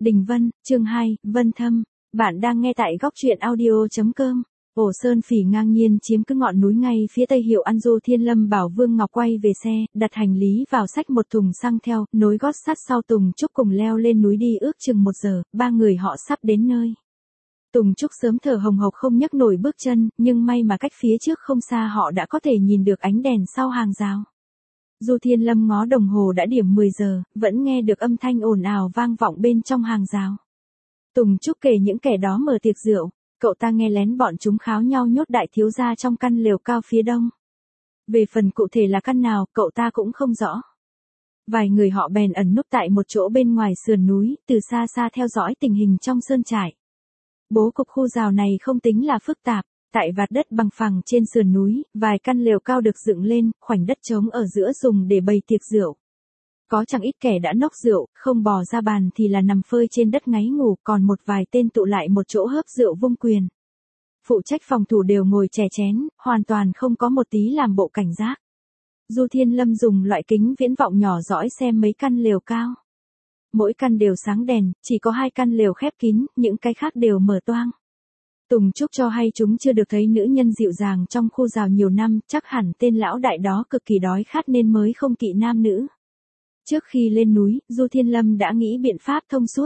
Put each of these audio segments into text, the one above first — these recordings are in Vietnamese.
Đình Vân, chương 2, Vân Thâm. Bạn đang nghe tại góc truyện audio.com. Ổ Sơn Phỉ ngang nhiên chiếm cứ ngọn núi ngay phía tây hiệu An Du. Thiên Lâm bảo Vương Ngọc quay về xe, đặt hành lý vào xách một thùng xăng theo, nối gót sát sau Tùng Trúc cùng leo lên núi đi ước chừng 1 giờ, ba người họ sắp đến nơi. Tùng Trúc sớm thở hồng hộc không nhấc nổi bước chân, nhưng may mà cách phía trước không xa họ đã có thể nhìn được ánh đèn sau hàng rào. Du Thiên Lâm ngó đồng hồ đã điểm 10 giờ, vẫn nghe được âm thanh ồn ào vang vọng bên trong hàng rào. Tùng Trúc kể những kẻ đó mở tiệc rượu, cậu ta nghe lén bọn chúng kháo nhau nhốt đại thiếu gia trong căn lều cao phía đông. Về phần cụ thể là căn nào, cậu ta cũng không rõ. Vài người họ bèn ẩn núp tại một chỗ bên ngoài sườn núi, từ xa xa theo dõi tình hình trong sơn trại. Bố cục khu rào này không tính là phức tạp. Tại vạt đất bằng phẳng trên sườn núi, vài căn lều cao được dựng lên, khoảnh đất trống ở giữa dùng để bày tiệc rượu. Có chẳng ít kẻ đã nốc rượu, không bò ra bàn thì là nằm phơi trên đất ngáy ngủ, còn một vài tên tụ lại một chỗ hớp rượu vung quyền. Phụ trách phòng thủ đều ngồi chè chén, hoàn toàn không có một tí làm bộ cảnh giác. Du Thiên Lâm dùng loại kính viễn vọng nhỏ dõi xem mấy căn lều cao. Mỗi căn đều sáng đèn, chỉ có 2 căn lều khép kín, những cái khác đều mở toang. Tùng Trúc cho hay chúng chưa được thấy nữ nhân dịu dàng trong khu rào nhiều năm, chắc hẳn tên lão đại đó cực kỳ đói khát nên mới không kỵ nam nữ. Trước khi lên núi, Du Thiên Lâm đã nghĩ biện pháp thông suốt.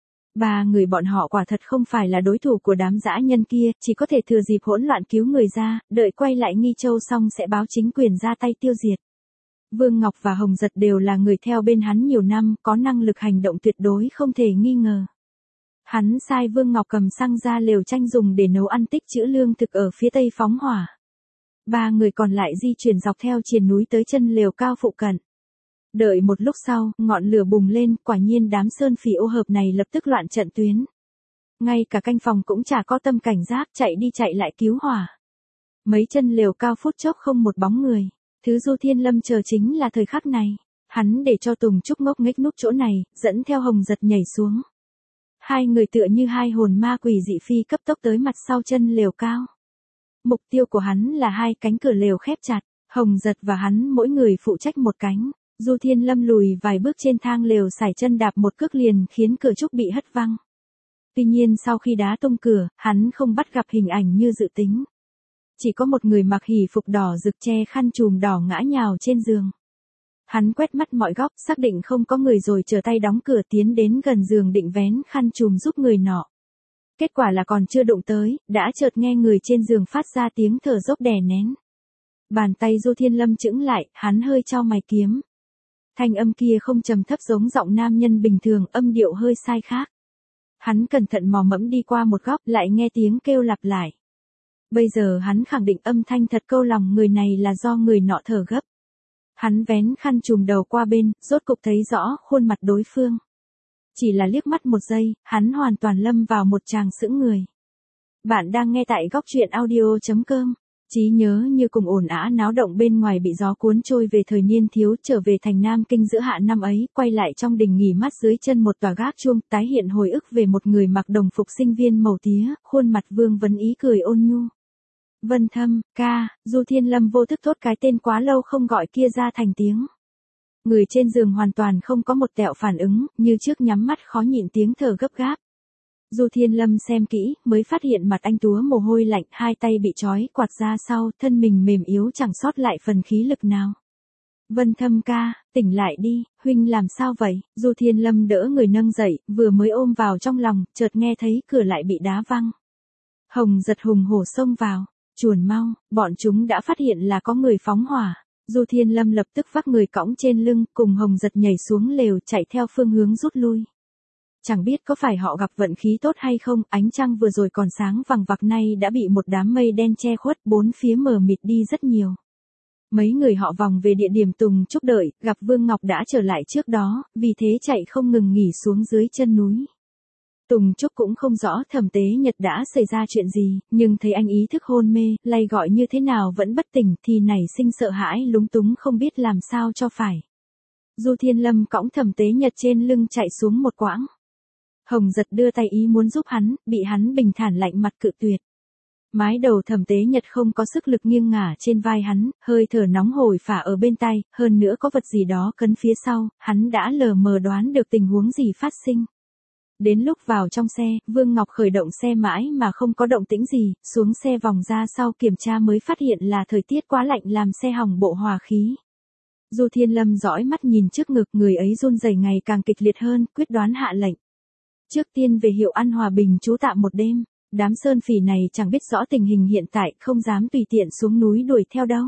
3 người bọn họ quả thật không phải là đối thủ của đám dã nhân kia, chỉ có thể thừa dịp hỗn loạn cứu người ra, đợi quay lại Nghi Châu xong sẽ báo chính quyền ra tay tiêu diệt. Vương Ngọc và Hồng Giật đều là người theo bên hắn nhiều năm, có năng lực hành động tuyệt đối không thể nghi ngờ. Hắn sai Vương Ngọc cầm xăng ra lều tranh dùng để nấu ăn tích trữ lương thực ở phía tây phóng hỏa. 3 người còn lại di chuyển dọc theo triền núi tới chân lều cao phụ cận. Đợi một lúc sau, ngọn lửa bùng lên, quả nhiên đám sơn phỉ ô hợp này lập tức loạn trận tuyến. Ngay cả canh phòng cũng chả có tâm cảnh giác, chạy đi chạy lại cứu hỏa. Mấy chân lều cao phút chốc không một bóng người. Thứ Du Thiên Lâm chờ chính là thời khắc này. Hắn để cho Tùng Trúc ngốc nghếch núp chỗ này, dẫn theo Hồng Giật nhảy xuống. 2 người tựa như 2 hồn ma quỷ dị phi cấp tốc tới mặt sau chân lều cao. Mục tiêu của hắn là 2 cánh cửa lều khép chặt, Hồng Giật và hắn mỗi người phụ trách một cánh. Du Thiên Lâm lùi vài bước trên thang lều sải chân đạp một cước liền khiến cửa trúc bị hất văng. Tuy nhiên sau khi đá tung cửa, hắn không bắt gặp hình ảnh như dự tính. Chỉ có một người mặc hỉ phục đỏ rực che khăn trùm đỏ ngã nhào trên giường. Hắn quét mắt mọi góc, xác định không có người rồi trở tay đóng cửa tiến đến gần giường định vén khăn trùm giúp người nọ. Kết quả là còn chưa đụng tới, đã chợt nghe người trên giường phát ra tiếng thở dốc đè nén. Bàn tay Du Thiên Lâm chững lại, hắn hơi chau mày kiếm. Thanh âm kia không trầm thấp giống giọng nam nhân bình thường, âm điệu hơi sai khác. Hắn cẩn thận mò mẫm đi qua một góc, lại nghe tiếng kêu lặp lại. Bây giờ hắn khẳng định âm thanh thật câu lòng người này là do người nọ thở gấp. Hắn vén khăn trùm đầu qua bên, rốt cục thấy rõ khuôn mặt đối phương. Chỉ là liếc mắt 1 giây, hắn hoàn toàn lâm vào một tràng sững người. Bạn đang nghe tại góc truyện audio.com. Trí nhớ như cùng ồn ào náo động bên ngoài bị gió cuốn trôi về thời niên thiếu, trở về thành Nam Kinh giữa hạ năm ấy, quay lại trong đình nghỉ mát dưới chân một tòa gác chuông, tái hiện hồi ức về một người mặc đồng phục sinh viên màu tía, khuôn mặt vương vấn ý cười ôn nhu. Vân Thâm, ca. Du Thiên Lâm vô thức thốt cái tên quá lâu không gọi kia ra thành tiếng. Người trên giường hoàn toàn không có một tẹo phản ứng, như trước nhắm mắt khó nhịn tiếng thở gấp gáp. Du Thiên Lâm xem kỹ, mới phát hiện mặt anh túa mồ hôi lạnh, 2 tay bị trói quạt ra sau, thân mình mềm yếu chẳng sót lại phần khí lực nào. Vân Thâm ca, tỉnh lại đi, huynh làm sao vậy? Du Thiên Lâm đỡ người nâng dậy, vừa mới ôm vào trong lòng, chợt nghe thấy cửa lại bị đá văng. Hồng Giật hùng hổ xông vào, chuồn mau, bọn chúng đã phát hiện là có người phóng hỏa. Du Thiên Lâm lập tức vác người cõng trên lưng, cùng Hồng Giật nhảy xuống lều chạy theo phương hướng rút lui. Chẳng biết có phải họ gặp vận khí tốt hay không, ánh trăng vừa rồi còn sáng vằng vặc nay đã bị một đám mây đen che khuất, 4 phía mờ mịt đi rất nhiều. Mấy người họ vòng về địa điểm Tùng Trúc đợi, gặp Vương Ngọc đã trở lại trước đó, vì thế chạy không ngừng nghỉ xuống dưới chân núi. Tùng Trúc cũng không rõ Thẩm Tế Nhật đã xảy ra chuyện gì, nhưng thấy anh ý thức hôn mê, lay gọi như thế nào vẫn bất tỉnh thì nảy sinh sợ hãi lúng túng không biết làm sao cho phải. Du Thiên Lâm cõng Thẩm Tế Nhật trên lưng chạy xuống một quãng. Hồng Giật đưa tay ý muốn giúp hắn, bị hắn bình thản lạnh mặt cự tuyệt. Mái đầu Thẩm Tế Nhật không có sức lực nghiêng ngả trên vai hắn, hơi thở nóng hổi phả ở bên tai, hơn nữa có vật gì đó cấn phía sau, hắn đã lờ mờ đoán được tình huống gì phát sinh. Đến lúc vào trong xe, Vương Ngọc khởi động xe mãi mà không có động tĩnh gì, xuống xe vòng ra sau kiểm tra mới phát hiện là thời tiết quá lạnh làm xe hỏng bộ hòa khí. Du Thiên Lâm dõi mắt nhìn trước ngực, người ấy run rẩy ngày càng kịch liệt hơn, quyết đoán hạ lệnh. Trước tiên về Hiệu An hòa bình trú tạm một đêm, đám sơn phỉ này chẳng biết rõ tình hình hiện tại, không dám tùy tiện xuống núi đuổi theo đâu.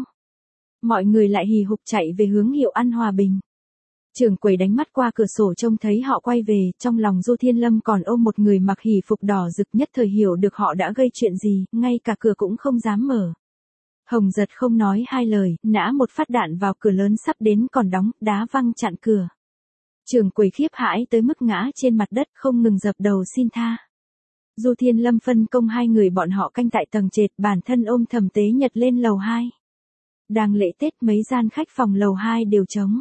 Mọi người lại hì hục chạy về hướng Hiệu An hòa bình. Trưởng quầy đánh mắt qua cửa sổ trông thấy họ quay về, trong lòng Du Thiên Lâm còn ôm một người mặc hỉ phục đỏ rực, nhất thời hiểu được họ đã gây chuyện gì, ngay cả cửa cũng không dám mở. Hồng Giật không nói hai lời, nã một phát đạn vào cửa lớn sắp đến còn đóng, đá văng chặn cửa. Trưởng quầy khiếp hãi tới mức ngã trên mặt đất, không ngừng dập đầu xin tha. Du Thiên Lâm phân công hai người bọn họ canh tại tầng trệt, bản thân ôm Thẩm Tế Nhật lên lầu 2. Đang lễ Tết mấy gian khách phòng lầu 2 đều trống.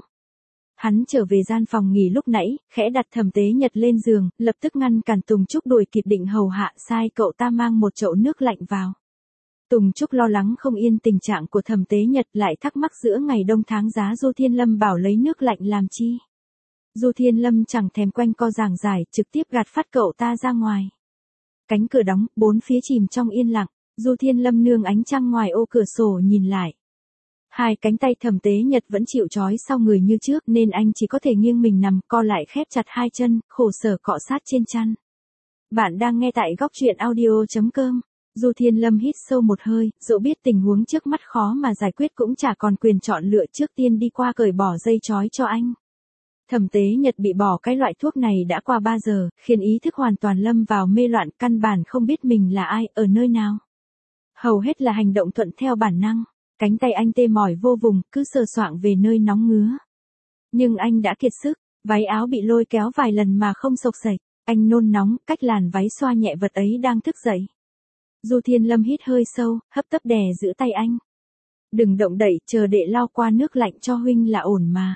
Hắn trở về gian phòng nghỉ lúc nãy, khẽ đặt Thẩm Tế Nhật lên giường, lập tức ngăn cản Tùng Trúc đuổi kịp định hầu hạ, sai cậu ta mang một chậu nước lạnh vào. Tùng Trúc lo lắng không yên tình trạng của Thẩm Tế Nhật, lại thắc mắc giữa ngày đông tháng giá Du Thiên Lâm bảo lấy nước lạnh làm chi. Du Thiên Lâm chẳng thèm quanh co giảng giải, trực tiếp gạt phát cậu ta ra ngoài. Cánh cửa đóng, bốn phía chìm trong yên lặng, Du Thiên Lâm nương ánh trăng ngoài ô cửa sổ nhìn lại. Hai cánh tay Thẩm Tế Nhật vẫn chịu trói sau người như trước nên anh chỉ có thể nghiêng mình nằm, co lại khép chặt hai chân, khổ sở cọ sát trên chăn. Bạn đang nghe tại góc truyện audio.com. Du Thiên Lâm hít sâu một hơi, dẫu biết tình huống trước mắt khó mà giải quyết cũng chả còn quyền chọn lựa, trước tiên đi qua cởi bỏ dây trói cho anh. Thẩm Tế Nhật bị bỏ cái loại thuốc này đã qua 3 giờ, khiến ý thức hoàn toàn lâm vào mê loạn, căn bản không biết mình là ai, ở nơi nào. Hầu hết là hành động thuận theo bản năng, cánh tay anh tê mỏi vô vùng, cứ sờ soạng về nơi nóng ngứa. Nhưng anh đã kiệt sức, váy áo bị lôi kéo vài lần mà không xộc xệch, anh nôn nóng, cách làn váy xoa nhẹ vật ấy đang thức dậy. Du Thiên Lâm hít hơi sâu, hấp tấp đè giữ tay anh. Đừng động đậy, chờ đệ lau qua nước lạnh cho huynh là ổn mà.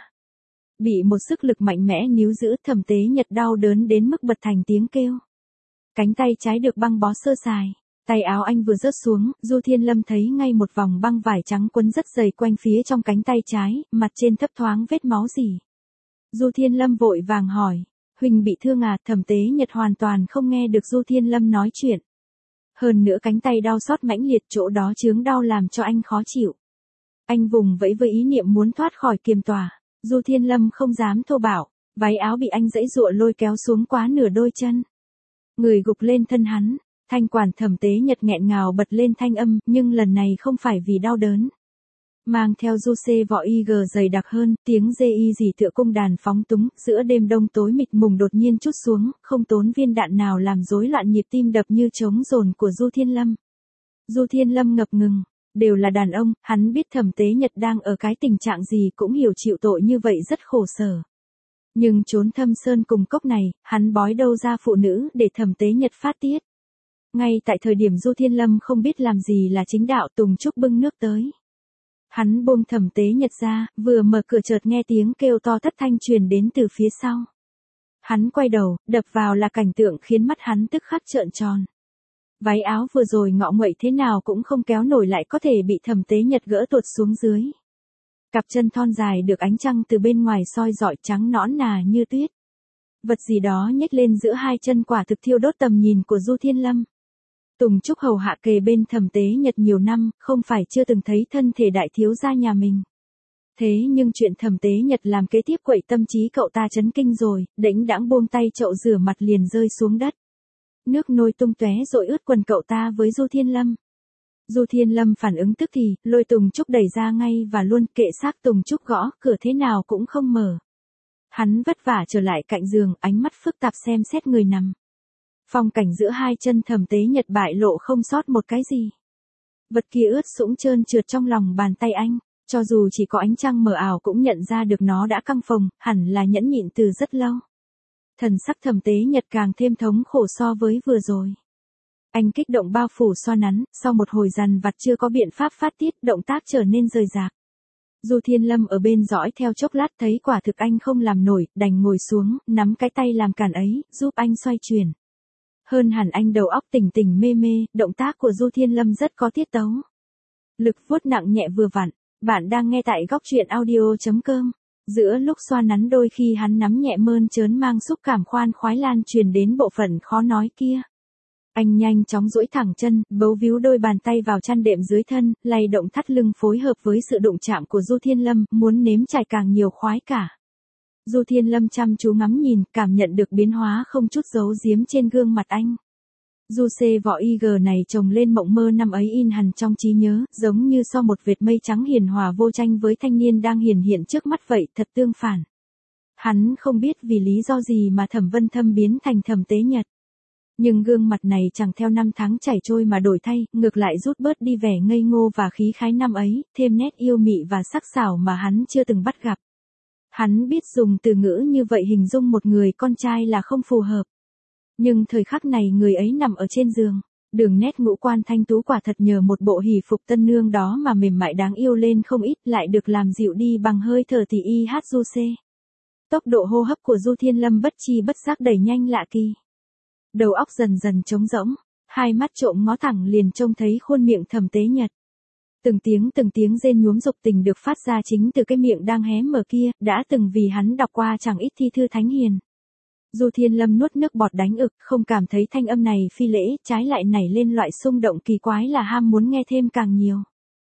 Bị một sức lực mạnh mẽ níu giữ, Thẩm Tế Nhật đau đớn đến mức bật thành tiếng kêu. Cánh tay trái được băng bó sơ sài, tay áo anh vừa rớt xuống, Du Thiên Lâm thấy ngay một vòng băng vải trắng quấn rất dày quanh phía trong cánh tay trái, mặt trên thấp thoáng vết máu rỉ. Du Thiên Lâm vội vàng hỏi, huynh bị thương à? Thẩm Tế Nhật hoàn toàn không nghe được Du Thiên Lâm nói chuyện. Hơn nữa cánh tay đau xót mãnh liệt, chỗ đó chướng đau làm cho anh khó chịu. Anh vùng vẫy với ý niệm muốn thoát khỏi kiềm tỏa. Du Thiên Lâm không dám thô bạo, váy áo bị anh giãy giụa lôi kéo xuống quá nửa đôi chân. Người gục lên thân hắn, thanh quản Thẩm Tế Nhật nghẹn ngào bật lên thanh âm, nhưng lần này không phải vì đau đớn. Mang theo du xê vỏ IG dày đặc hơn, tiếng dê y dì tựa cung đàn phóng túng, giữa đêm đông tối mịt mùng đột nhiên trút xuống, không tốn viên đạn nào làm rối loạn nhịp tim đập như trống dồn của Du Thiên Lâm. Du Thiên Lâm ngập ngừng, đều là đàn ông, hắn biết Thẩm Tế Nhật đang ở cái tình trạng gì, cũng hiểu chịu tội như vậy rất khổ sở. Nhưng trốn thâm sơn cùng cốc này, hắn bói đâu ra phụ nữ để Thẩm Tế Nhật phát tiết. Ngay tại thời điểm Du Thiên Lâm không biết làm gì là chính đạo, Tùng Trúc bưng nước tới. Hắn buông Thẩm Tế Nhật ra, vừa mở cửa chợt nghe tiếng kêu to thất thanh truyền đến từ phía sau. Hắn quay đầu, đập vào là cảnh tượng khiến mắt hắn tức khắc trợn tròn. Váy áo vừa rồi ngọ nguậy thế nào cũng không kéo nổi lại có thể bị Thẩm Tế Nhật gỡ tuột xuống dưới. Cặp chân thon dài được ánh trăng từ bên ngoài soi rọi trắng nõn nà như tuyết. Vật gì đó nhếch lên giữa hai chân quả thực thiêu đốt tầm nhìn của Du Thiên Lâm. Tùng Trúc hầu hạ kề bên Thẩm Tế Nhật nhiều năm, không phải chưa từng thấy thân thể đại thiếu gia nhà mình. Thế nhưng chuyện Thẩm Tế Nhật làm kế tiếp quậy tâm trí cậu ta chấn kinh rồi, đễnh đãng buông tay chậu rửa mặt liền rơi xuống đất. Nước nôi tung tóe rội ướt quần cậu ta với Du Thiên Lâm. Du Thiên Lâm phản ứng tức thì, lôi Tùng Trúc đẩy ra ngay và luôn kệ xác Tùng Trúc gõ, cửa thế nào cũng không mở. Hắn vất vả trở lại cạnh giường, ánh mắt phức tạp xem xét người nằm. Phong cảnh giữa hai chân Thẩm Tế Nhật bại lộ không sót một cái gì. Vật kia ướt sũng trơn trượt trong lòng bàn tay anh, cho dù chỉ có ánh trăng mờ ảo cũng nhận ra được nó đã căng phồng, hẳn là nhẫn nhịn từ rất lâu. Thần sắc Thẩm Tế Nhật càng thêm thống khổ so với vừa rồi. Anh kích động bao phủ xoa nắn, sau một hồi dằn vặt chưa có biện pháp phát tiết, động tác trở nên rời rạc. Du Thiên Lâm ở bên dõi theo chốc lát thấy quả thực anh không làm nổi, đành ngồi xuống, nắm cái tay làm cản ấy, giúp anh xoay chuyển. Hơn hẳn anh đầu óc tỉnh tỉnh mê mê, động tác của Du Thiên Lâm rất có tiết tấu. Lực vuốt nặng nhẹ vừa vặn, bạn đang nghe tại góc truyện audio.com. Giữa lúc xoa nắn đôi khi hắn nắm nhẹ mơn trớn mang xúc cảm khoan khoái lan truyền đến bộ phận khó nói kia. Anh nhanh chóng duỗi thẳng chân, bấu víu đôi bàn tay vào chăn đệm dưới thân, lay động thắt lưng phối hợp với sự đụng chạm của Du Thiên Lâm, muốn nếm trải càng nhiều khoái cả. Du Thiên Lâm chăm chú ngắm nhìn, cảm nhận được biến hóa không chút giấu giếm trên gương mặt anh. Du xê võ IG này trồng lên mộng mơ năm ấy in hằn trong trí nhớ, giống như so một vệt mây trắng hiền hòa vô tranh với thanh niên đang hiển hiện trước mắt vậy, thật tương phản. Hắn không biết vì lý do gì mà Thẩm Vân Thâm biến thành Thẩm Tế Nhật. Nhưng gương mặt này chẳng theo năm tháng chảy trôi mà đổi thay, ngược lại rút bớt đi vẻ ngây ngô và khí khái năm ấy, thêm nét yêu mị và sắc sảo mà hắn chưa từng bắt gặp. Hắn biết dùng từ ngữ như vậy hình dung một người con trai là không phù hợp. Nhưng thời khắc này người ấy nằm ở trên giường, đường nét ngũ quan thanh tú quả thật nhờ một bộ hỷ phục tân nương đó mà mềm mại đáng yêu lên không ít, lại được làm dịu đi bằng hơi thở tỷ y hát du xê. Tốc độ hô hấp của Du Thiên Lâm bất chi bất giác đẩy nhanh lạ kỳ. Đầu óc dần dần trống rỗng, hai mắt trộm ngó thẳng liền trông thấy khuôn miệng Thẩm Tế Nhật. Từng tiếng rên nhuốm dục tình được phát ra chính từ cái miệng đang hé mở kia, đã từng vì hắn đọc qua chẳng ít thi thư thánh hiền. Du Thiên Lâm nuốt nước bọt đánh ực, không cảm thấy thanh âm này phi lễ, trái lại nảy lên loại xung động kỳ quái là ham muốn nghe thêm càng nhiều.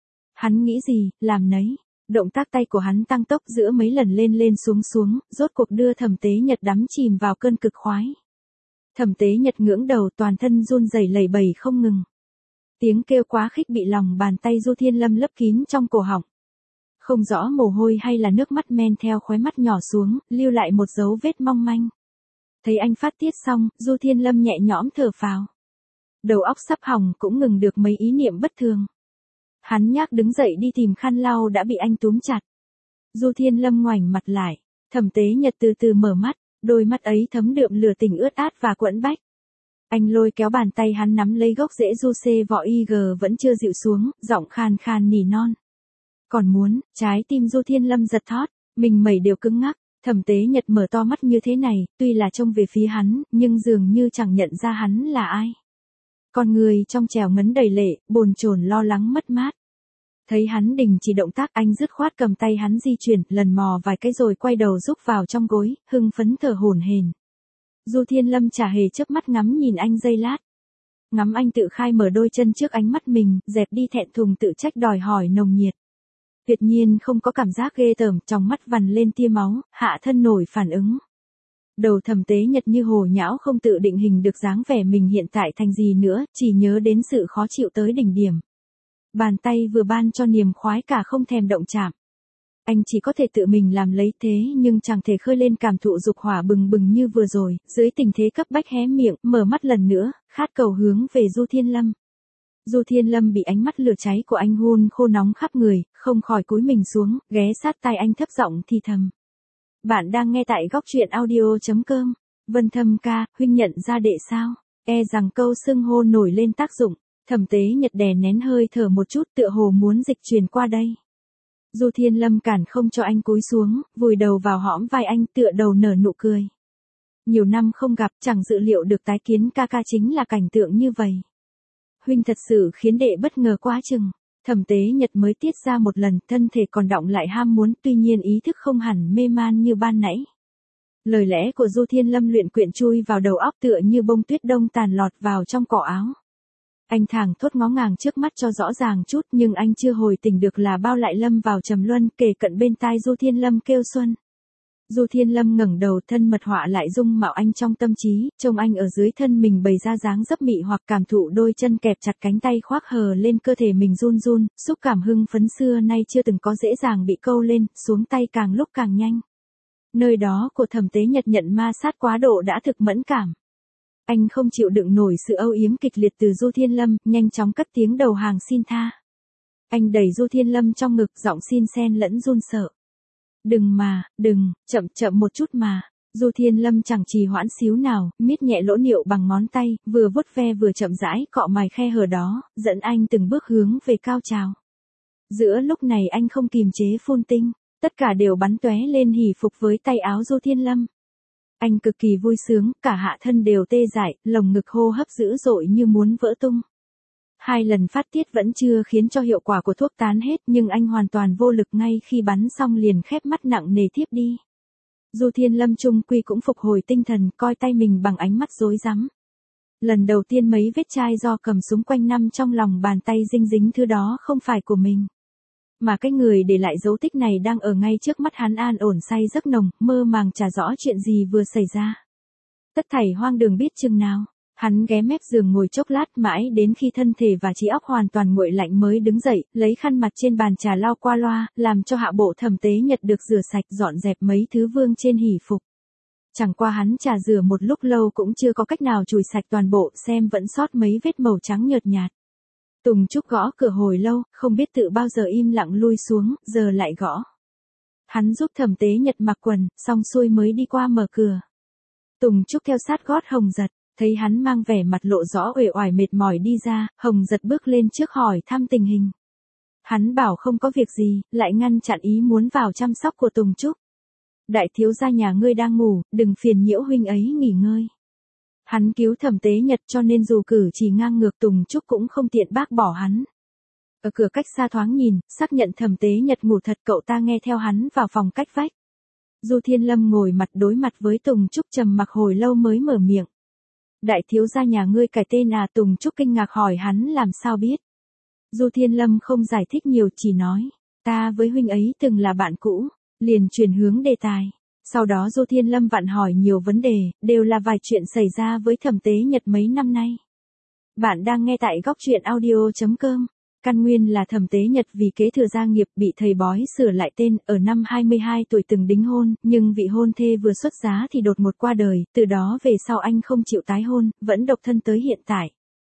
Hắn nghĩ gì, làm nấy. Động tác tay của hắn tăng tốc giữa mấy lần lên lên xuống xuống, rốt cuộc đưa Thẩm Tế Nhật đắm chìm vào cơn cực khoái. Thẩm Tế Nhật ngưỡng đầu, toàn thân run rẩy lẩy bẩy không ngừng. Tiếng kêu quá khích bị lòng bàn tay Du Thiên Lâm lấp kín trong cổ họng. Không rõ mồ hôi hay là nước mắt men theo khóe mắt nhỏ xuống, lưu lại một dấu vết mong manh. Thấy anh phát tiết xong, Du Thiên Lâm nhẹ nhõm thở phào. Đầu óc sắp hỏng cũng ngừng được mấy ý niệm bất thường. Hắn nhác đứng dậy đi tìm khăn lau đã bị anh túm chặt. Du Thiên Lâm ngoảnh mặt lại, Thẩm Tế Nhật từ từ mở mắt, đôi mắt ấy thấm đượm lửa tình ướt át và quẫn bách. Anh lôi kéo bàn tay hắn nắm lấy gốc rễ du xê vỏ IG vẫn chưa dịu xuống, giọng khàn khàn nỉ non. Còn muốn, trái tim Du Thiên Lâm giật thót, mình mẩy đều cứng ngắc. Thẩm Tế Nhật mở to mắt như thế này, tuy là trông về phía hắn, nhưng dường như chẳng nhận ra hắn là ai. Con người trong trẻo ngấn đầy lệ, bồn chồn lo lắng mất mát. Thấy hắn đình chỉ động tác, anh dứt khoát cầm tay hắn di chuyển, lần mò vài cái rồi quay đầu rúc vào trong gối, hưng phấn thở hổn hển. Du Thiên Lâm chả hề chớp mắt ngắm nhìn anh giây lát. Ngắm anh tự khai mở đôi chân trước ánh mắt mình, dẹp đi thẹn thùng tự trách đòi hỏi nồng nhiệt. Tuyệt nhiên không có cảm giác ghê tởm, trong mắt vằn lên tia máu, hạ thân nổi phản ứng. Đầu Thẩm Tế Nhật như hồ nhão không tự định hình được dáng vẻ mình hiện tại thành gì nữa, chỉ nhớ đến sự khó chịu tới đỉnh điểm. Bàn tay vừa ban cho niềm khoái cả không thèm động chạm. Anh chỉ có thể tự mình làm lấy thế nhưng chẳng thể khơi lên cảm thụ dục hỏa bừng bừng như vừa rồi, dưới tình thế cấp bách hé miệng, mở mắt lần nữa, khát cầu hướng về Du Thiên Lâm. Du Thiên Lâm bị ánh mắt lửa cháy của anh hun khô nóng khắp người, không khỏi cúi mình xuống, ghé sát tai anh thấp giọng thì thầm. Bạn đang nghe tại góc truyện audio.com. Vân Thâm ca, huynh nhận ra đệ sao? E rằng câu xưng hô nổi lên tác dụng. Thẩm Tế Nhật đè nén hơi thở một chút tựa hồ muốn dịch truyền qua đây. Du Thiên Lâm cản không cho anh cúi xuống, vùi đầu vào hõm vai anh tựa đầu nở nụ cười. Nhiều năm không gặp chẳng dự liệu được tái kiến ca ca chính là cảnh tượng như vậy. Huynh thật sự khiến đệ bất ngờ quá chừng. Thẩm Tế Nhật mới tiết ra một lần, thân thể còn đọng lại ham muốn, tuy nhiên ý thức không hẳn mê man như ban nãy. Lời lẽ của Du Thiên Lâm luyện quyện chui vào đầu óc tựa như bông tuyết đông tàn lọt vào trong cỏ áo. Anh thẳng thốt ngó ngàng trước mắt cho rõ ràng chút, nhưng anh chưa hồi tỉnh được là bao lại lâm vào trầm luân, kề cận bên tai Du Thiên Lâm kêu xuân. Du Thiên Lâm ngẩng đầu, thân mật họa lại dung mạo anh trong tâm trí, trông anh ở dưới thân mình bày ra dáng dấp mị hoặc cảm thụ đôi chân kẹp chặt cánh tay khoác hờ lên cơ thể mình run run, xúc cảm hưng phấn xưa nay chưa từng có dễ dàng bị câu lên, xuống tay càng lúc càng nhanh. Nơi đó của Thẩm Tế Nhật nhận ma sát quá độ đã thực mẫn cảm. Anh không chịu đựng nổi sự âu yếm kịch liệt từ Du Thiên Lâm, nhanh chóng cất tiếng đầu hàng xin tha. Anh đẩy Du Thiên Lâm trong ngực, giọng xin xen lẫn run sợ. Đừng, chậm một chút mà. Du Thiên Lâm chẳng trì hoãn xíu nào, miết nhẹ lỗ niệu bằng ngón tay, vừa vuốt ve vừa chậm rãi cọ mài khe hở đó, dẫn anh từng bước hướng về cao trào. Giữa lúc này anh không kìm chế phun tinh, tất cả đều bắn tóe lên hỉ phục với tay áo Du Thiên Lâm. Anh cực kỳ vui sướng, cả hạ thân đều tê dại, lồng ngực hô hấp dữ dội như muốn vỡ tung. 2 lần phát tiết vẫn chưa khiến cho hiệu quả của thuốc tán hết, nhưng anh hoàn toàn vô lực, ngay khi bắn xong liền khép mắt nặng nề thiếp đi. Du Thiên Lâm chung quy cũng phục hồi tinh thần, coi tay mình bằng ánh mắt rối rắm. Lần đầu tiên mấy vết chai do cầm súng quanh năm trong lòng bàn tay dinh dính thứ đó không phải của mình. Mà cái người để lại dấu tích này đang ở ngay trước mắt hắn, an ổn say giấc nồng, mơ màng chả rõ chuyện gì vừa xảy ra. Tất thảy hoang đường biết chừng nào. Hắn ghé mép giường ngồi chốc lát, mãi đến khi thân thể và trí óc hoàn toàn nguội lạnh mới đứng dậy, lấy khăn mặt trên bàn trà lau qua loa, làm cho hạ bộ Thẩm Tế Nhật được rửa sạch, dọn dẹp mấy thứ vương trên hỷ phục. Chẳng qua hắn trà rửa một lúc lâu cũng chưa có cách nào chùi sạch toàn bộ, xem vẫn sót mấy vết màu trắng nhợt nhạt. Tùng Trúc gõ cửa hồi lâu, không biết tự bao giờ im lặng lui xuống, giờ lại gõ. Hắn giúp Thẩm Tế Nhật mặc quần, xong xuôi mới đi qua mở cửa. Tùng Trúc theo sát gót Hồng Giật. Thấy hắn mang vẻ mặt lộ rõ uể oải mệt mỏi đi ra, Hồng Giật bước lên trước hỏi thăm tình hình. Hắn bảo không có việc gì, lại ngăn chặn ý muốn vào chăm sóc của Tùng Trúc. Đại thiếu gia nhà ngươi đang ngủ, đừng phiền nhiễu huynh ấy nghỉ ngơi. Hắn cứu Thẩm Tế Nhật cho nên dù cử chỉ ngang ngược Tùng Trúc cũng không tiện bác bỏ hắn. Ở cửa cách xa thoáng nhìn, xác nhận Thẩm Tế Nhật ngủ thật, cậu ta nghe theo hắn vào phòng cách vách. Du Thiên Lâm ngồi mặt đối mặt với Tùng Trúc trầm mặc hồi lâu mới mở miệng. Đại thiếu gia nhà ngươi cải tên à? Tùng Trúc kinh ngạc hỏi hắn làm sao biết. Du Thiên Lâm không giải thích nhiều, chỉ nói, ta với huynh ấy từng là bạn cũ, liền chuyển hướng đề tài. Sau đó Du Thiên Lâm vặn hỏi nhiều vấn đề, đều là vài chuyện xảy ra với Thẩm Tế Nhật mấy năm nay. Bạn đang nghe tại góc truyện audio.com. Căn nguyên là Thẩm Tế Nhật vì kế thừa gia nghiệp bị thầy bói sửa lại tên, ở năm 22 tuổi từng đính hôn, nhưng vị hôn thê vừa xuất giá thì đột ngột qua đời, từ đó về sau anh không chịu tái hôn, vẫn độc thân tới hiện tại.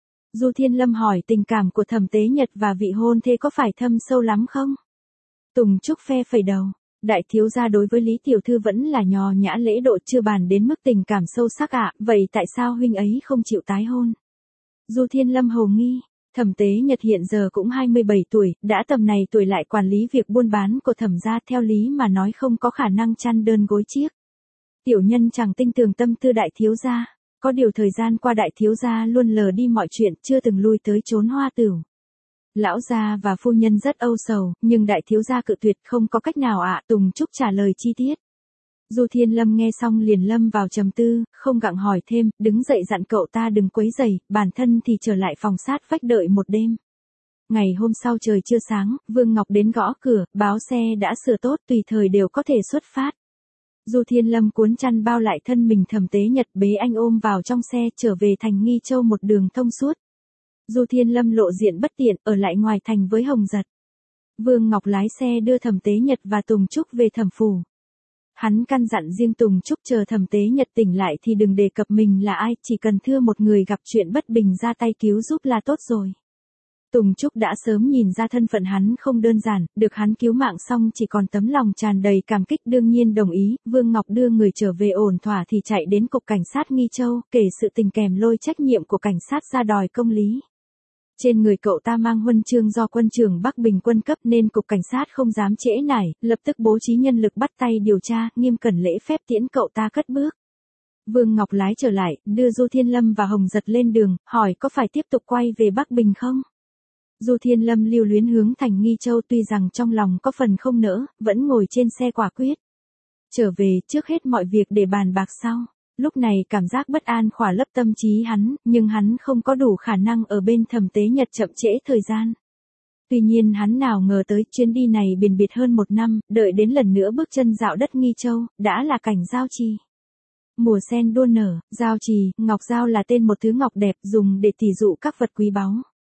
Du Thiên Lâm hỏi tình cảm của Thẩm Tế Nhật và vị hôn thê có phải thâm sâu lắm không? Tùng Trúc phe phẩy đầu. Đại thiếu gia đối với Lý tiểu thư vẫn là nho nhã lễ độ, chưa bàn đến mức tình cảm sâu sắc ạ, vậy tại sao huynh ấy không chịu tái hôn? Du Thiên Lâm hồ nghi. Thẩm Tế Nhật hiện giờ cũng 27 tuổi, đã tầm này tuổi lại quản lý việc buôn bán của Thẩm gia, theo lý mà nói không có khả năng chăn đơn gối chiếc. Tiểu nhân chẳng tin tưởng tâm tư đại thiếu gia, có điều thời gian qua đại thiếu gia luôn lờ đi mọi chuyện, chưa từng lui tới chốn hoa tửu. Lão gia và phu nhân rất âu sầu, nhưng đại thiếu gia cự tuyệt, không có cách nào ạ. Tùng Trúc trả lời chi tiết. Du Thiên Lâm nghe xong liền lâm vào trầm tư, không gặng hỏi thêm, đứng dậy dặn cậu ta đừng quấy rầy, bản thân thì trở lại phòng sát vách đợi một đêm. Ngày hôm sau trời chưa sáng, Vương Ngọc đến gõ cửa, báo xe đã sửa tốt, tùy thời đều có thể xuất phát. Du Thiên Lâm cuốn chăn bao lại thân mình, Thẩm Tế Nhật bế anh ôm vào trong xe, trở về thành Nghi Châu một đường thông suốt. Du Thiên Lâm lộ diện bất tiện, ở lại ngoài thành với Hồng Giật. Vương Ngọc lái xe đưa Thẩm Tế Nhật và Tùng Trúc về Thẩm phủ. Hắn căn dặn riêng Tùng Trúc chờ Thẩm Tế Nhật tỉnh lại thì đừng đề cập mình là ai, chỉ cần thưa một người gặp chuyện bất bình ra tay cứu giúp là tốt rồi. Tùng Trúc đã sớm nhìn ra thân phận hắn không đơn giản, được hắn cứu mạng xong chỉ còn tấm lòng tràn đầy cảm kích, đương nhiên đồng ý. Vương Ngọc đưa người trở về ổn thỏa thì chạy đến cục cảnh sát Nghi Châu, kể sự tình kèm lôi trách nhiệm của cảnh sát ra đòi công lý. Trên người cậu ta mang huân chương do quân trưởng Bắc Bình quân cấp nên cục cảnh sát không dám trễ nải, lập tức bố trí nhân lực bắt tay điều tra, nghiêm cẩn lễ phép tiễn cậu ta cất bước. Vương Ngọc lái trở lại, đưa Du Thiên Lâm và Hồng Giật lên đường, hỏi có phải tiếp tục quay về Bắc Bình không? Du Thiên Lâm lưu luyến hướng thành Nghi Châu, tuy rằng trong lòng có phần không nỡ, vẫn ngồi trên xe quả quyết. Trở về, trước hết mọi việc để bàn bạc sau. Lúc này cảm giác bất an khỏa lấp tâm trí hắn, nhưng hắn không có đủ khả năng ở bên Thẩm Tế Nhật chậm trễ thời gian. Tuy nhiên hắn nào ngờ tới chuyến đi này biền biệt hơn 1 năm, đợi đến lần nữa bước chân dạo đất Nghi Châu, đã là cảnh giao trì. Mùa sen đua nở, giao trì, ngọc giao là tên một thứ ngọc đẹp dùng để tỉ dụ các vật quý báu.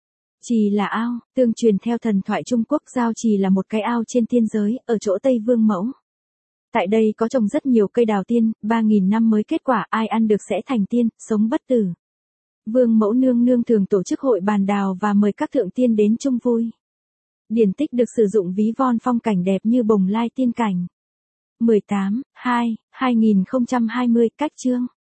Trì là ao, tương truyền theo thần thoại Trung Quốc, giao trì là một cái ao trên tiên giới, ở chỗ Tây Vương Mẫu. Tại đây có trồng rất nhiều cây đào tiên, 3.000 năm mới kết quả, ai ăn được sẽ thành tiên, sống bất tử. Vương Mẫu nương nương thường tổ chức hội bàn đào và mời các thượng tiên đến chung vui. Điển tích được sử dụng ví von phong cảnh đẹp như bồng lai tiên cảnh. 18/2/2020 cách chương